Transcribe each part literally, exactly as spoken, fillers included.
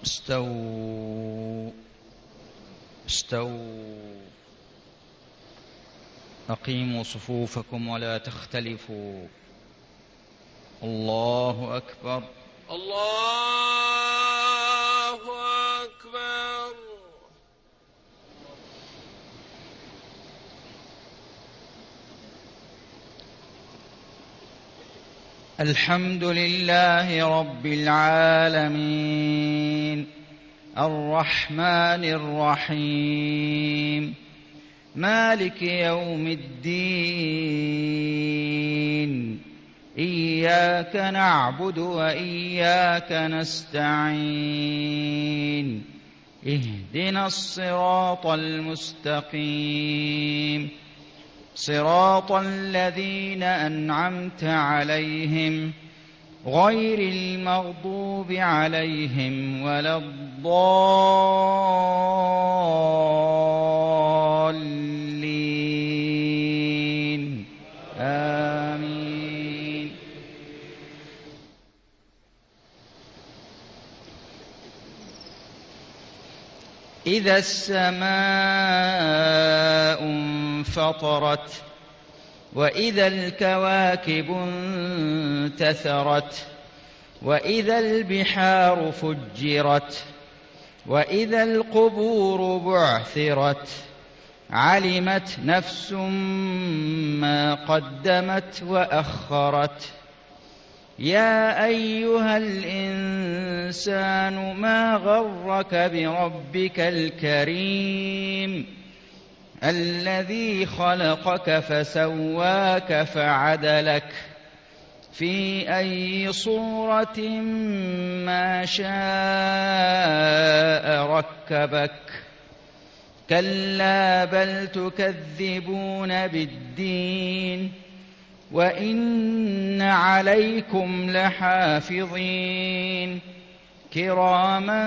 استووا استووا أقيموا صفوفكم ولا تختلفوا. الله أكبر. الله أكبر. الحمد لله رب العالمين الرحمن الرحيم مالك يوم الدين إياك نعبد وإياك نستعين اهدنا الصراط المستقيم صراط الذين أنعمت عليهم غير المغضوب عليهم ولا الضالين آمين. إذا السماء انفطرت وإذا الكواكب انتثرت وإذا البحار فجرت وإذا القبور بعثرت علمت نفس ما قدمت وأخرت. يا أيها الإنسان ما غرك بربك الكريم الذي خلقك فسواك فعدلك في أي صورة ما شاء ركبك. كلا بل تكذبون بالدين وإن عليكم لحافظين كراما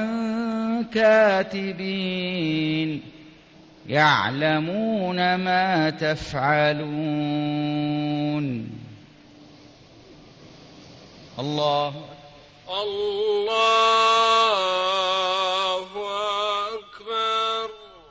كاتبين يعلمون ما تفعلون. الله الله أكبر.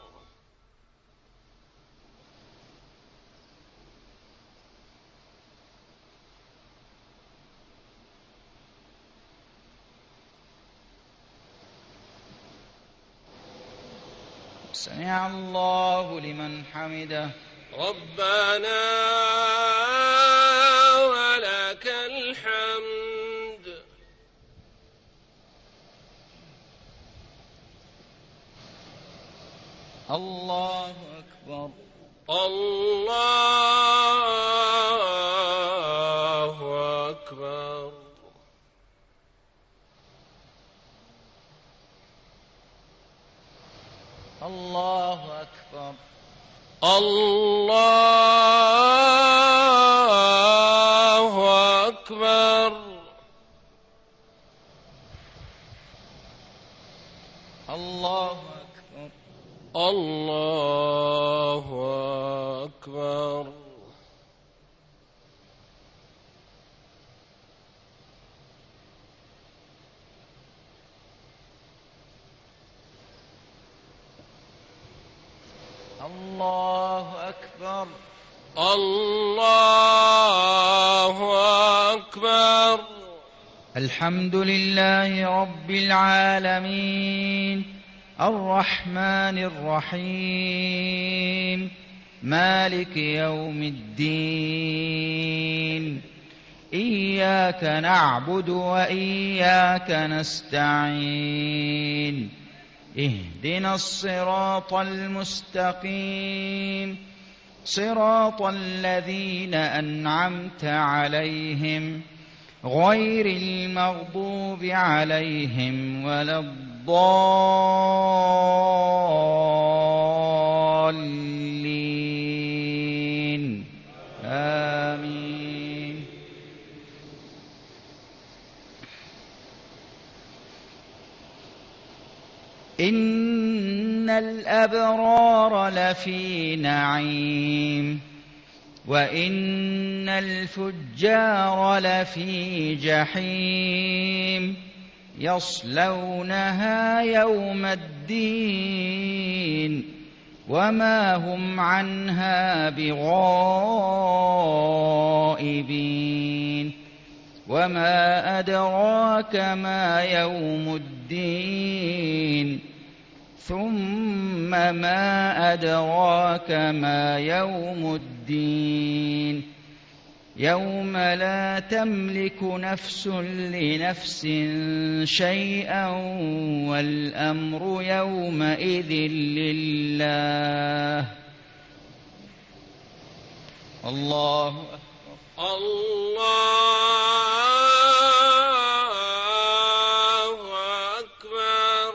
سمع الله لمن حمده. ربنا ولك الحمد. الله أكبر. الله أكبر. الله أكبر. الله أكبر. الله أكبر. الله أكبر. الله أكبر. الله أكبر. الحمد لله رب العالمين الرحمن الرحيم مالك يوم الدين إياك نعبد وإياك نستعين اهدنا الصراط المستقيم صراط الذين أنعمت عليهم غير المغضوب عليهم ولا الضالين آمين. إن الأبرار لفي نعيم وإن الفجار لفي جحيم يصلونها يوم الدين وما هم عنها بغائبين وما أدراك ما يوم الدين ثم ما أدراك ما يوم الدين يوم لا تملك نفس لنفس شيئا والأمر يومئذ لله. الله أكبر. الله أكبر.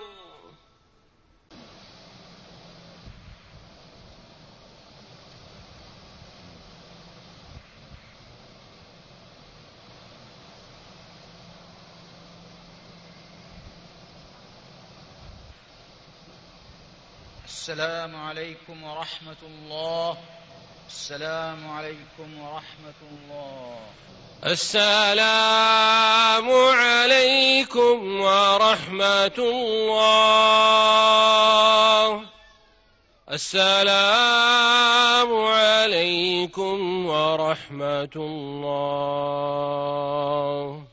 السلام عليكم ورحمة الله. السلام عليكم ورحمة الله. السلام عليكم ورحمة الله. السلام عليكم ورحمة الله.